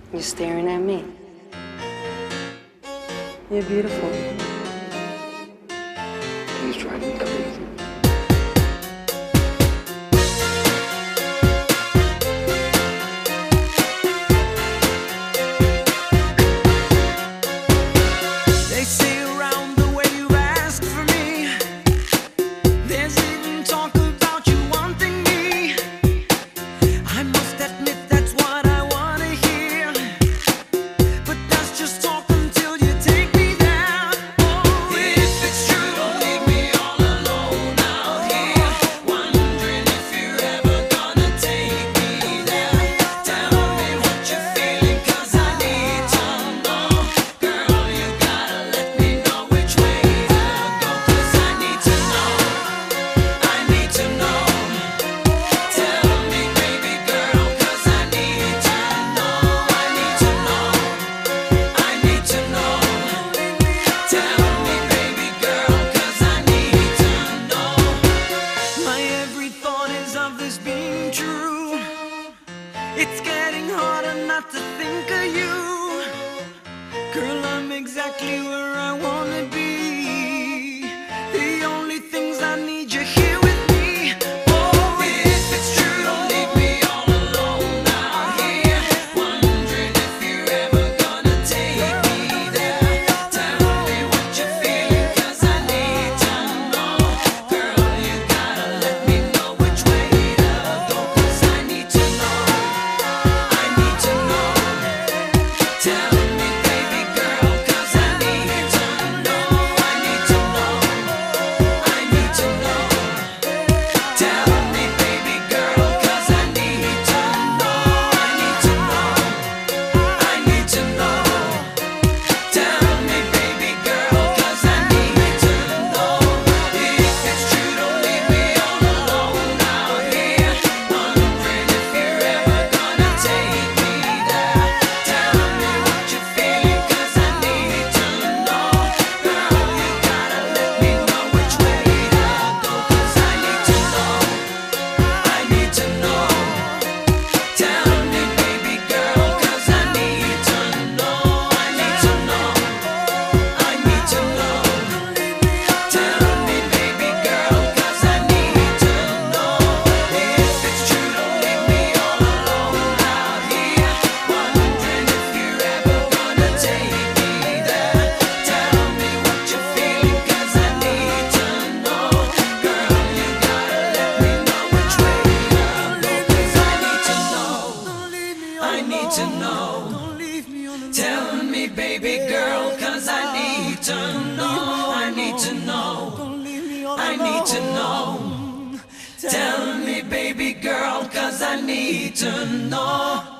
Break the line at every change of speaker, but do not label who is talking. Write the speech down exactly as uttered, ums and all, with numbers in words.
You're staring at me. You're beautiful.
He's driving me crazy.
They say around the way you've asked for me, there's even talk about you wanting me. I must admit that's what I wanna hear, but that's just talk until you take me there. Oh, if it's true, don't leave me all alone out here, wondering if you're ever gonna take me there. Tell me what you're feeling, 'cause I need to know. Girl, you gotta let me know which way to go, 'cause I need to know. I need to know. Tell me, baby girl, 'cause I need to know. I need to know. I need to know. Tell me, baby girl, 'cause I need to know. My every thought is of this being true. It's getting harder not to think of you. Girl, I'm exactly where I wanna be. The only things I need you here with me. Oh, if it's true, don't leave me all alone out here, wondering if you're ever gonna take me there. Tell me what you're feeling, 'cause I need to know. Girl, you gotta let me know which way to go, 'cause I need to know. I need to know. Tell me, baby girl, 'cause I need to know. I need to know. I need to know. Tell me, baby girl, 'cause I need to know. I need to know. I need to know. Tell me, baby girl, 'cause I need to know. If it's true, don't leave me all alone out here, wondering if you're ever gonna take me there. Tell me what you're feeling, 'cause I need to know. Girl, you gotta let me know which way to go, 'cause I need to know. I need to know. Tell me, baby girl, 'cause I need to know. I need to know. I need to know. Tell me, baby girl, 'cause I need to know. If it's true, don't leave me all alone out here, wondering if you're ever gonna take me there. Tell me what you're feeling, 'cause I need to know. Girl, you gotta let me know which way to go, 'cause I need to know. I need to know. Tell me, baby girl, 'cause I need to know. I need to know. I need to know. Tell me, baby girl, 'cause I need to know.